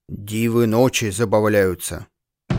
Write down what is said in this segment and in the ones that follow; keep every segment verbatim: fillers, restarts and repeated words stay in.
Дивы ночи забавляются.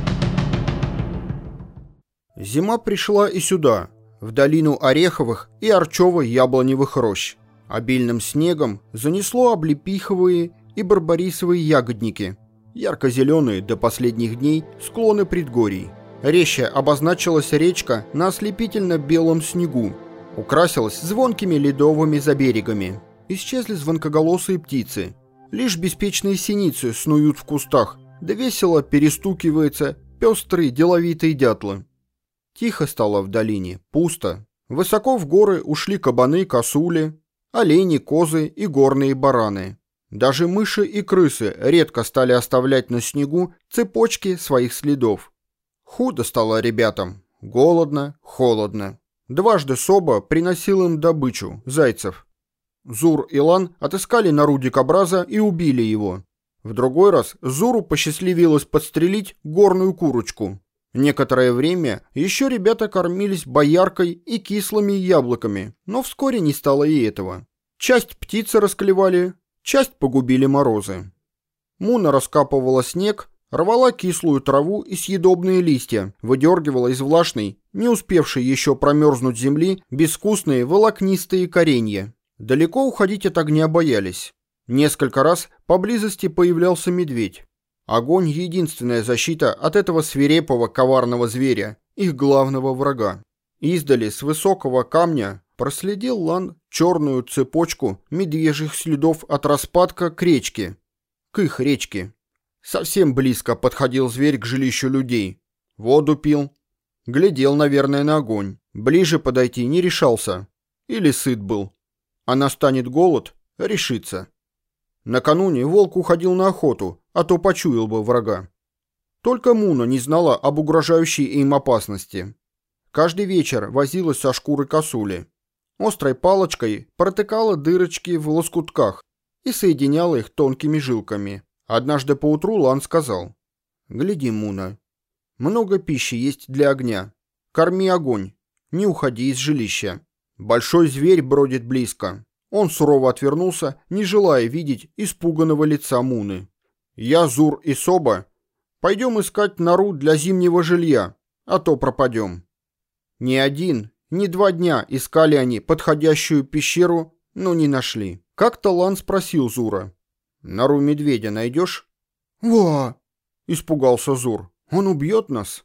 Зима пришла и сюда, в долину ореховых и орчово-яблоневых рощ. Обильным снегом занесло облепиховые и барбарисовые ягодники, ярко-зеленые до последних дней склоны предгорий. Резче обозначилась речка на ослепительно-белом снегу, украсилась звонкими ледовыми заберегами. Исчезли звонкоголосые птицы. Лишь беспечные синицы снуют в кустах, да весело перестукиваются пестрые деловитые дятлы. Тихо стало в долине, пусто. Высоко в горы ушли кабаны, косули, олени, козы и горные бараны. Даже мыши и крысы редко стали оставлять на снегу цепочки своих следов. Худо стало ребятам. Голодно, холодно. Дважды Соба приносил им добычу, зайцев. Зур и Лан отыскали нору дикобраза и убили его. В другой раз Зуру посчастливилось подстрелить горную курочку. Некоторое время еще ребята кормились бояркой и кислыми яблоками, но вскоре не стало и этого. Часть птицы расклевали, часть погубили морозы. Муна раскапывала снег, рвала кислую траву и съедобные листья, выдергивала из влажной, не успевшей еще промерзнуть земли, безвкусные волокнистые коренья. Далеко уходить от огня боялись. Несколько раз поблизости появлялся медведь. Огонь — единственная защита от этого свирепого коварного зверя, их главного врага. Издали с высокого камня проследил Лан черную цепочку медвежьих следов от распадка к речке. К их речке. Совсем близко подходил зверь к жилищу людей. Воду пил. Глядел, наверное, на огонь. Ближе подойти не решался. Или сыт был. А настанет голод — решится. Накануне волк уходил на охоту, а то почуял бы врага. Только Муна не знала об угрожающей им опасности. Каждый вечер возилась со шкурой косули. Острой палочкой протыкала дырочки в лоскутках и соединяла их тонкими жилками. Однажды поутру Лан сказал: «Гляди, Муна, много пищи есть для огня. Корми огонь, не уходи из жилища. Большой зверь бродит близко». Он сурово отвернулся, не желая видеть испуганного лица Муны. «Я, Зур и Соба пойдем искать нору для зимнего жилья, а то пропадем». Ни один, ни два дня искали они подходящую пещеру, но не нашли. Как-то Лан спросил Зура: «Нору медведя найдешь?» «Во!» — испугался Зур. «Он убьет нас?»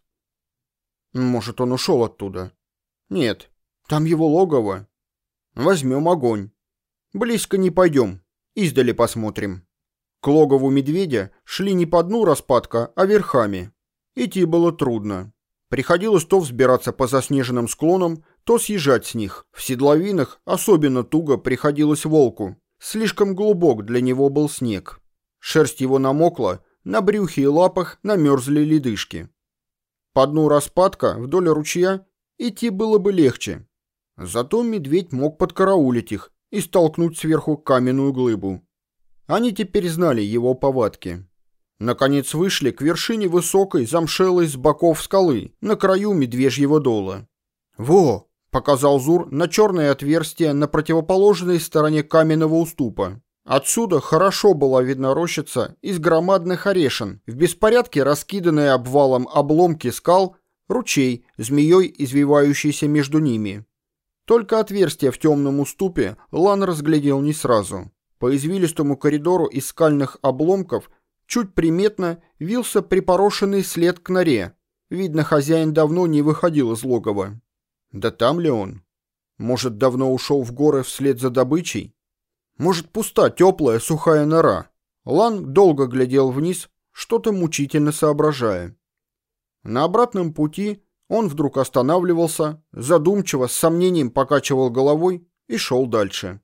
«Может, он ушел оттуда?» «Нет, там его логово. Возьмем огонь. Близко не пойдем, издали посмотрим». К логову медведя шли не по дну распадка, а верхами. Идти было трудно. Приходилось то взбираться по заснеженным склонам, то съезжать с них. В седловинах особенно туго приходилось волку. Слишком глубок для него был снег. Шерсть его намокла, на брюхе и лапах намерзли ледышки. По дну распадка вдоль ручья идти было бы легче. Зато медведь мог подкараулить их и столкнуть сверху каменную глыбу. Они теперь знали его повадки. Наконец вышли к вершине высокой, замшелой с боков скалы, на краю медвежьего дола. «Во!» — показал Зур на черное отверстие на противоположной стороне каменного уступа. Отсюда хорошо была видна рощица из громадных орешин, в беспорядке раскиданные обвалом обломки скал, ручей, змеей извивающийся между ними. Только отверстие в темном уступе Лан разглядел не сразу. По извилистому коридору из скальных обломков чуть приметно вился припорошенный след к норе. Видно, хозяин давно не выходил из логова. Да там ли он? Может, давно ушел в горы вслед за добычей? Может, пуста теплая сухая нора? Лан долго глядел вниз, что-то мучительно соображая. На обратном пути он вдруг останавливался, задумчиво, с сомнением покачивал головой и шел дальше.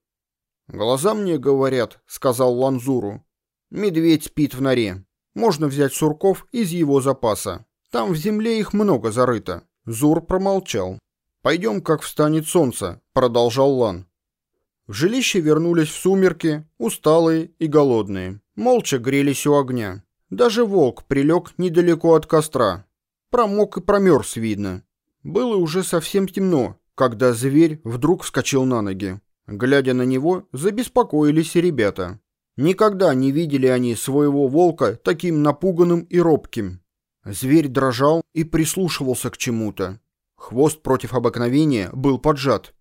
«Глаза мне говорят», — сказал Лан Зуру, — «медведь спит в норе. Можно взять сурков из его запаса. Там в земле их много зарыто». Зур промолчал. «Пойдем, как встанет солнце», — продолжал Лан. В жилище вернулись в сумерки, усталые и голодные. Молча грелись у огня. Даже волк прилег недалеко от костра. Промок и промерз, видно. Было уже совсем темно, когда зверь вдруг вскочил на ноги. Глядя на него, забеспокоились и ребята. Никогда не видели они своего волка таким напуганным и робким. Зверь дрожал и прислушивался к чему-то. Хвост против обыкновения был поджат.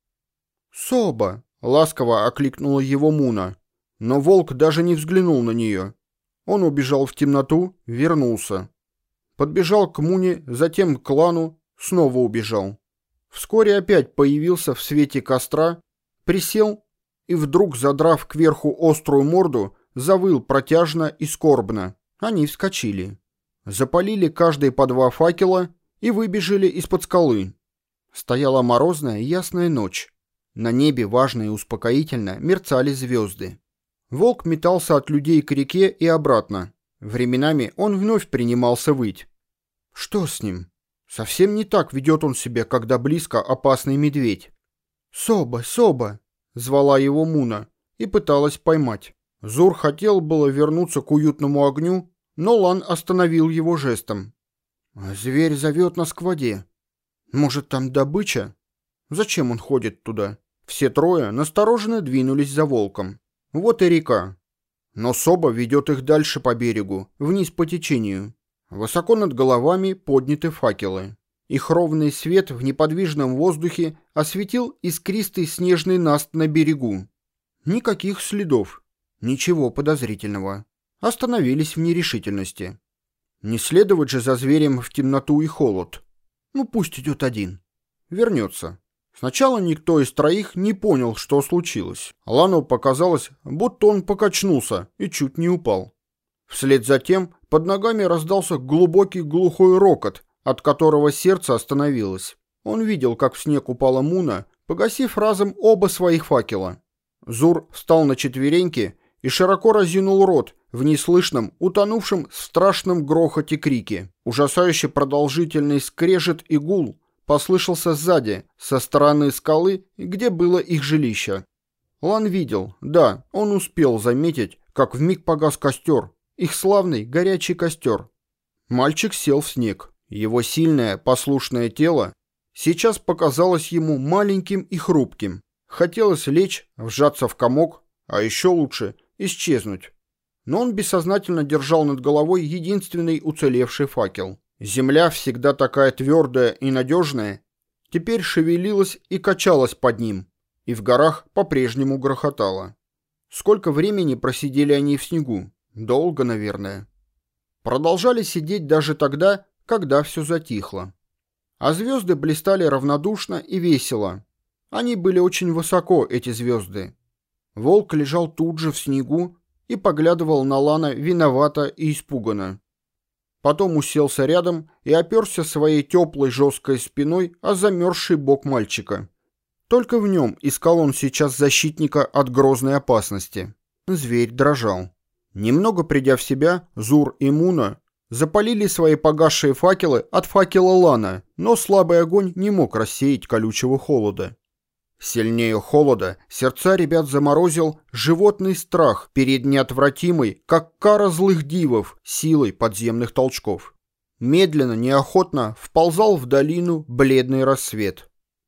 «Соба!» — ласково окликнула его Муна. Но волк даже не взглянул на нее. Он убежал в темноту, вернулся. Подбежал к Муне, затем к Лану, снова убежал. Вскоре опять появился в свете костра, присел и вдруг, задрав кверху острую морду, завыл протяжно и скорбно. Они вскочили. Запалили каждый по два факела и выбежали из-под скалы. Стояла морозная ясная ночь. На небе важно и успокоительно мерцали звезды. Волк метался от людей к реке и обратно. Временами он вновь принимался выть. Что с ним? Совсем не так ведет он себя, когда близко опасный медведь. «Соба, Соба!» — звала его Муна и пыталась поймать. Зур хотел было вернуться к уютному огню, но Лан остановил его жестом. «Зверь зовет нас к воде. Может, там добыча? Зачем он ходит туда?» Все трое настороженно двинулись за волком. Вот и река. Но Соба ведет их дальше по берегу, вниз по течению. Высоко над головами подняты факелы. Их ровный свет в неподвижном воздухе осветил искристый снежный наст на берегу. Никаких следов, ничего подозрительного. Остановились в нерешительности. Не следовать же за зверем в темноту и холод. Ну пусть идет один. Вернется. Сначала никто из троих не понял, что случилось. Лану показалось, будто он покачнулся и чуть не упал. Вслед за тем под ногами раздался глубокий глухой рокот, от которого сердце остановилось. Он видел, как в снег упала Муна, погасив разом оба своих факела. Зур встал на четвереньки и широко разинул рот в неслышном, утонувшем в страшном грохоте крике. Ужасающе продолжительный скрежет и гул послышался сзади, со стороны скалы, где было их жилище. Лан видел, да, он успел заметить, как вмиг погас костер, их славный горячий костер. Мальчик сел в снег. Его сильное, послушное тело сейчас показалось ему маленьким и хрупким. Хотелось лечь, вжаться в комок, а еще лучше исчезнуть. Но он бессознательно держал над головой единственный уцелевший факел. Земля, всегда такая твердая и надежная, теперь шевелилась и качалась под ним, и в горах по-прежнему грохотала. Сколько времени просидели они в снегу? Долго, наверное. Продолжали сидеть даже тогда, когда все затихло. А звезды блистали равнодушно и весело. Они были очень высоко, эти звезды. Волк лежал тут же в снегу и поглядывал на Лана виновато и испуганно. Потом уселся рядом и оперся своей теплой жесткой спиной о замерзший бок мальчика. Только в нем искал он сейчас защитника от грозной опасности. Зверь дрожал. Немного придя в себя, Зур и Муна запалили свои погасшие факелы от факела Лана, но слабый огонь не мог рассеять колючего холода. Сильнее холода сердца ребят заморозил животный страх перед неотвратимой, как кара злых дивов, силой подземных толчков. Медленно, неохотно вползал в долину бледный рассвет.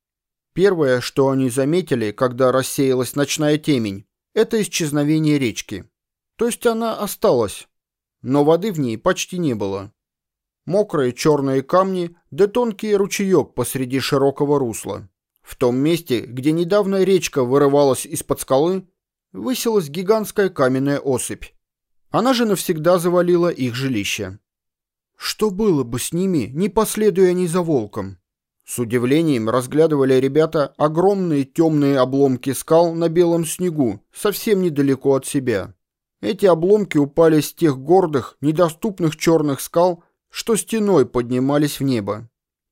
Первое, что они заметили, когда рассеялась ночная темень, это исчезновение речки. То есть она осталась, но воды в ней почти не было. Мокрые черные камни да тонкий ручеек посреди широкого русла. В том месте, где недавно речка вырывалась из-под скалы, высилась гигантская каменная осыпь. Она же навсегда завалила их жилище. Что было бы с ними, не последуя они за волком? С удивлением разглядывали ребята огромные темные обломки скал на белом снегу, совсем недалеко от себя. Эти обломки упали с тех гордых, недоступных черных скал, что стеной поднимались в небо.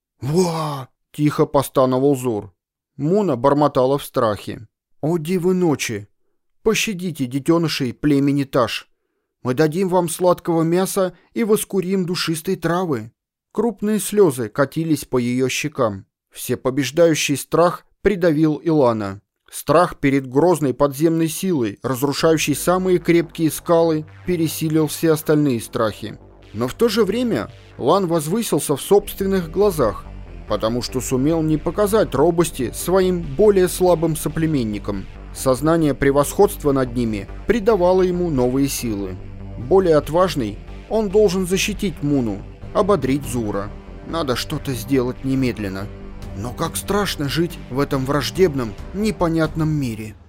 «Ва!» — тихо постановал Зур. Муна бормотала в страхе. «О, дивы ночи! Пощадите детенышей племени Таш. Мы дадим вам сладкого мяса и воскурим душистой травы». Крупные слезы катились по ее щекам. Всепобеждающий страх придавил Илана. Страх перед грозной подземной силой, разрушающей самые крепкие скалы, пересилил все остальные страхи. Но в то же время Лан возвысился в собственных глазах, потому что сумел не показать робости своим более слабым соплеменникам. Сознание превосходства над ними придавало ему новые силы. Более отважный, он должен защитить Муну, ободрить Зура. Надо что-то сделать немедленно. Но как страшно жить в этом враждебном, непонятном мире.